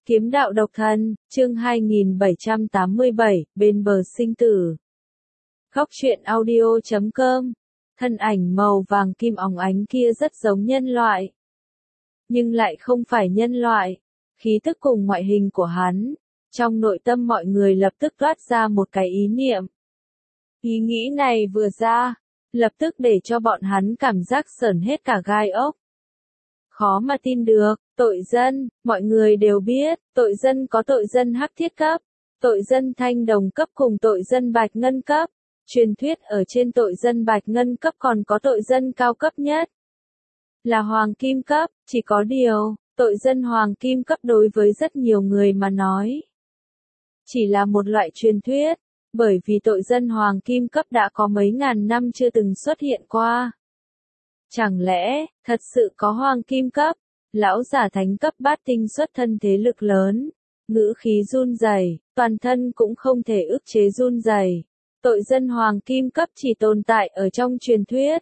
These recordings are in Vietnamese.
Kiếm đạo độc thân, chương 2787, bên bờ sinh tử. Góc truyện audio.com. Thân ảnh màu vàng kim óng ánh kia rất giống nhân loại, nhưng lại không phải nhân loại. Khí tức cùng ngoại hình của hắn, trong nội tâm mọi người lập tức toát ra một cái ý niệm. Ý nghĩ này vừa ra, lập tức để cho bọn hắn cảm giác sởn hết cả gai ốc. Khó mà tin được, tội dân, mọi người đều biết, tội dân có tội dân hắc thiết cấp, tội dân thanh đồng cấp cùng tội dân bạch ngân cấp. Truyền thuyết ở trên tội dân bạch ngân cấp còn có tội dân cao cấp nhất, là hoàng kim cấp, chỉ có điều, tội dân hoàng kim cấp đối với rất nhiều người mà nói, chỉ là một loại truyền thuyết, bởi vì tội dân hoàng kim cấp đã có mấy ngàn năm chưa từng xuất hiện qua. Chẳng lẽ, thật sự có hoàng kim cấp, lão giả thánh cấp bát tinh xuất thân thế lực lớn, ngữ khí run rẩy, toàn thân cũng không thể ức chế run rẩy. Tội dân hoàng kim cấp chỉ tồn tại ở trong truyền thuyết.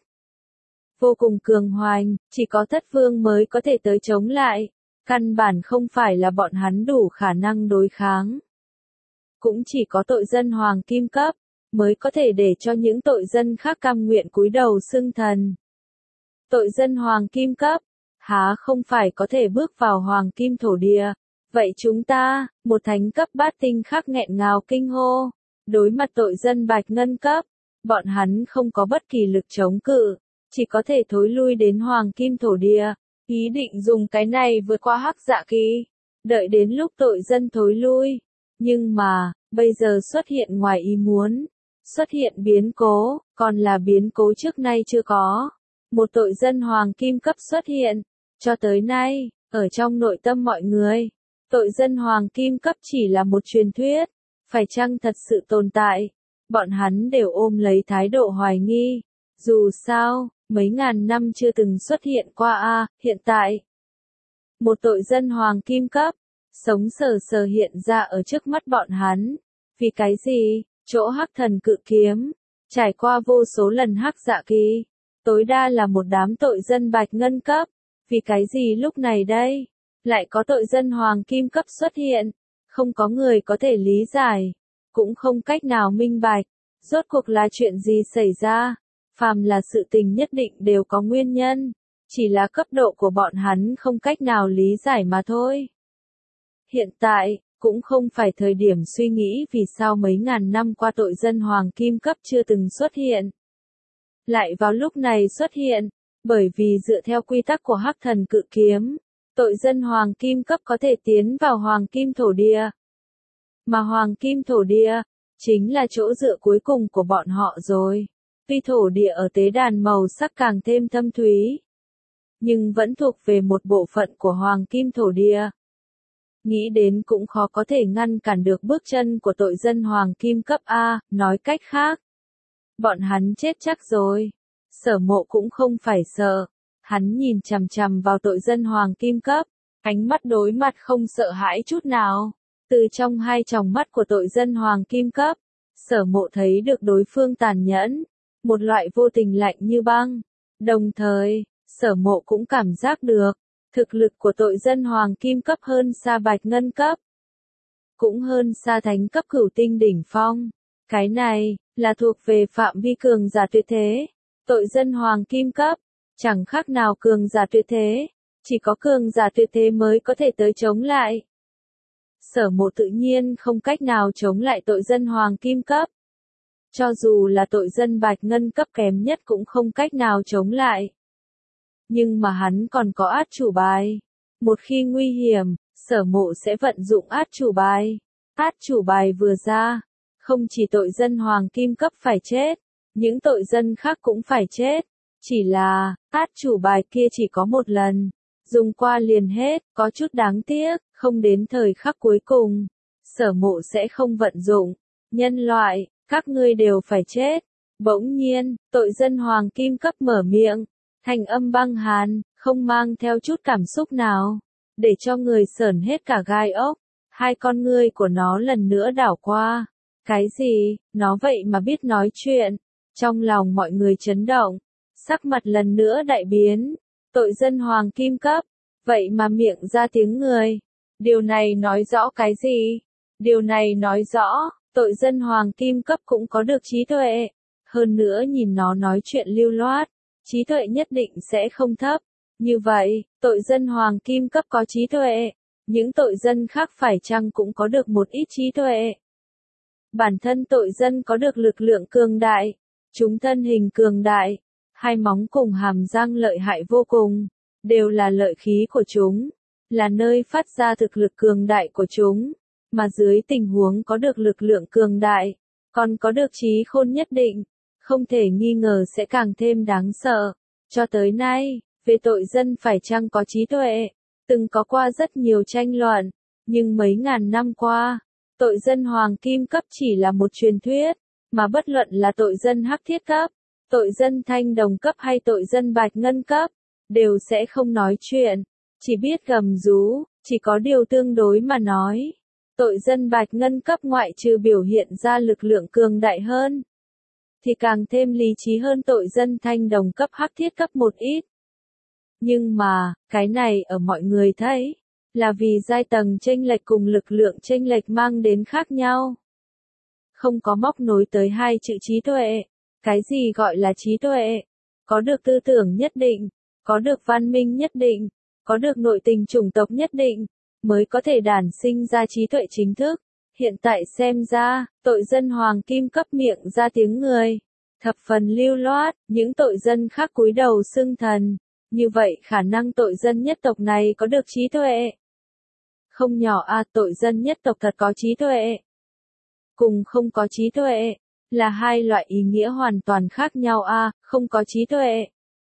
Vô cùng cường hoành, chỉ có thất vương mới có thể tới chống lại, căn bản không phải là bọn hắn đủ khả năng đối kháng. Cũng chỉ có tội dân hoàng kim cấp, mới có thể để cho những tội dân khác cam nguyện cúi đầu xưng thần. Tội dân hoàng kim cấp, há không phải có thể bước vào hoàng kim thổ địa, vậy chúng ta, một thánh cấp bát tinh khác nghẹn ngào kinh hô, đối mặt tội dân bạch ngân cấp, bọn hắn không có bất kỳ lực chống cự, chỉ có thể thối lui đến hoàng kim thổ địa, ý định dùng cái này vượt qua hắc dạ kỳ, đợi đến lúc tội dân thối lui, nhưng mà, bây giờ xuất hiện ngoài ý muốn, xuất hiện biến cố, còn là biến cố trước nay chưa có. Một tội dân hoàng kim cấp xuất hiện, cho tới nay, ở trong nội tâm mọi người, tội dân hoàng kim cấp chỉ là một truyền thuyết, phải chăng thật sự tồn tại, bọn hắn đều ôm lấy thái độ hoài nghi, dù sao, mấy ngàn năm chưa từng xuất hiện qua hiện tại. Một tội dân hoàng kim cấp, sống sờ sờ hiện ra ở trước mắt bọn hắn, vì cái gì, chỗ hắc thần cự kiếm, trải qua vô số lần hắc dạ kỳ. Tối đa là một đám tội dân bạch ngân cấp, vì cái gì lúc này đây, lại có tội dân hoàng kim cấp xuất hiện, không có người có thể lý giải, cũng không cách nào minh bạch, rốt cuộc là chuyện gì xảy ra, phàm là sự tình nhất định đều có nguyên nhân, chỉ là cấp độ của bọn hắn không cách nào lý giải mà thôi. Hiện tại, cũng không phải thời điểm suy nghĩ vì sao mấy ngàn năm qua tội dân hoàng kim cấp chưa từng xuất hiện. Lại vào lúc này xuất hiện, bởi vì dựa theo quy tắc của hắc thần cự kiếm, tội dân hoàng kim cấp có thể tiến vào hoàng kim thổ địa. Mà hoàng kim thổ địa, chính là chỗ dựa cuối cùng của bọn họ rồi. Tuy thổ địa ở tế đàn màu sắc càng thêm thâm thúy, nhưng vẫn thuộc về một bộ phận của hoàng kim thổ địa. Nghĩ đến cũng khó có thể ngăn cản được bước chân của tội dân hoàng kim cấp A, nói cách khác. Bọn hắn chết chắc rồi. Sở Mộ cũng không phải sợ. Hắn nhìn chằm chằm vào tội dân hoàng kim cấp, ánh mắt đối mặt không sợ hãi chút nào. Từ trong hai tròng mắt của tội dân hoàng kim cấp, Sở Mộ thấy được đối phương tàn nhẫn, một loại vô tình lạnh như băng. Đồng thời, Sở Mộ cũng cảm giác được, thực lực của tội dân hoàng kim cấp hơn xa bạch ngân cấp, cũng hơn xa thánh cấp cửu tinh đỉnh phong. Cái này, là thuộc về phạm vi cường giả tuyệt thế. Tội dân hoàng kim cấp, chẳng khác nào cường giả tuyệt thế, chỉ có cường giả tuyệt thế mới có thể tới chống lại. Sở Mộ tự nhiên không cách nào chống lại tội dân hoàng kim cấp. Cho dù là tội dân bạch ngân cấp kém nhất cũng không cách nào chống lại. Nhưng mà hắn còn có át chủ bài. Một khi nguy hiểm, Sở Mộ sẽ vận dụng át chủ bài. Át chủ bài vừa ra, không chỉ tội dân hoàng kim cấp phải chết, những tội dân khác cũng phải chết. Chỉ là, át chủ bài kia chỉ có một lần, dùng qua liền hết, có chút đáng tiếc, không đến thời khắc cuối cùng. Sở Mộ sẽ không vận dụng. Nhân loại, các ngươi đều phải chết. Bỗng nhiên, tội dân hoàng kim cấp mở miệng, thanh âm băng hàn, không mang theo chút cảm xúc nào, để cho người sởn hết cả gai ốc. Hai con ngươi của nó lần nữa đảo qua. Cái gì, nó vậy mà biết nói chuyện. Trong lòng mọi người chấn động, sắc mặt lần nữa đại biến. Tội dân hoàng kim cấp, vậy mà miệng ra tiếng người. Điều này nói rõ cái gì? Điều này nói rõ, tội dân hoàng kim cấp cũng có được trí tuệ. Hơn nữa nhìn nó nói chuyện lưu loát, trí tuệ nhất định sẽ không thấp. Như vậy, tội dân hoàng kim cấp có trí tuệ. Những tội dân khác phải chăng cũng có được một ít trí tuệ? Bản thân tội dân có được lực lượng cường đại, chúng thân hình cường đại, hai móng cùng hàm răng lợi hại vô cùng, đều là lợi khí của chúng, là nơi phát ra thực lực cường đại của chúng, mà dưới tình huống có được lực lượng cường đại, còn có được trí khôn nhất định, không thể nghi ngờ sẽ càng thêm đáng sợ. Cho tới nay, về tội dân phải chăng có trí tuệ, từng có qua rất nhiều tranh luận, nhưng mấy ngàn năm qua, tội dân hoàng kim cấp chỉ là một truyền thuyết, mà bất luận là tội dân hắc thiết cấp, tội dân thanh đồng cấp hay tội dân bạch ngân cấp, đều sẽ không nói chuyện, chỉ biết gầm rú, chỉ có điều tương đối mà nói. Tội dân bạch ngân cấp ngoại trừ biểu hiện ra lực lượng cường đại hơn, thì càng thêm lý trí hơn tội dân thanh đồng cấp hắc thiết cấp một ít. Nhưng mà, cái này ở mọi người thấy, là vì giai tầng chênh lệch cùng lực lượng chênh lệch mang đến khác nhau. Không có móc nối tới hai chữ trí tuệ. Cái gì gọi là trí tuệ? Có được tư tưởng nhất định, có được văn minh nhất định, có được nội tình chủng tộc nhất định, mới có thể đản sinh ra trí tuệ chính thức. Hiện tại xem ra, tội dân hoàng kim cấp miệng ra tiếng người, thập phần lưu loát, những tội dân khác cúi đầu xưng thần. Như vậy khả năng tội dân nhất tộc này có được trí tuệ. Không nhỏ a, tội dân nhất tộc thật có trí tuệ. Cùng không có trí tuệ, là hai loại ý nghĩa hoàn toàn khác nhau a, không có trí tuệ.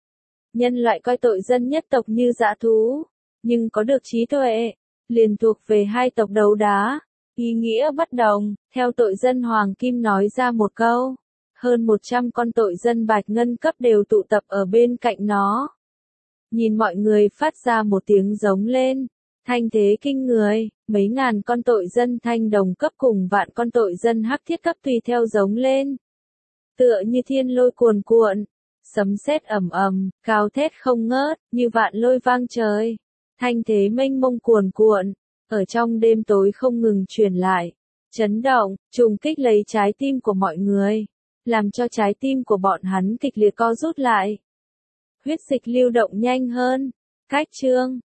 Nhân loại coi tội dân nhất tộc như dã thú, nhưng có được trí tuệ, liền thuộc về hai tộc đấu đá. Ý nghĩa bất đồng, theo tội dân hoàng kim nói ra một câu, hơn 100 con tội dân bạch ngân cấp đều tụ tập ở bên cạnh nó. Nhìn mọi người phát ra một tiếng giống lên, thanh thế kinh người, mấy ngàn con tội dân thanh đồng cấp cùng vạn con tội dân hắc thiết cấp tùy theo giống lên. Tựa như thiên lôi cuồn cuộn, sấm sét ầm ầm, gào thét không ngớt, như vạn lôi vang trời. Thanh thế mênh mông cuồn cuộn, ở trong đêm tối không ngừng truyền lại, chấn động, trùng kích lấy trái tim của mọi người, làm cho trái tim của bọn hắn kịch liệt co rút lại. Huyết dịch lưu động nhanh hơn, cách chương.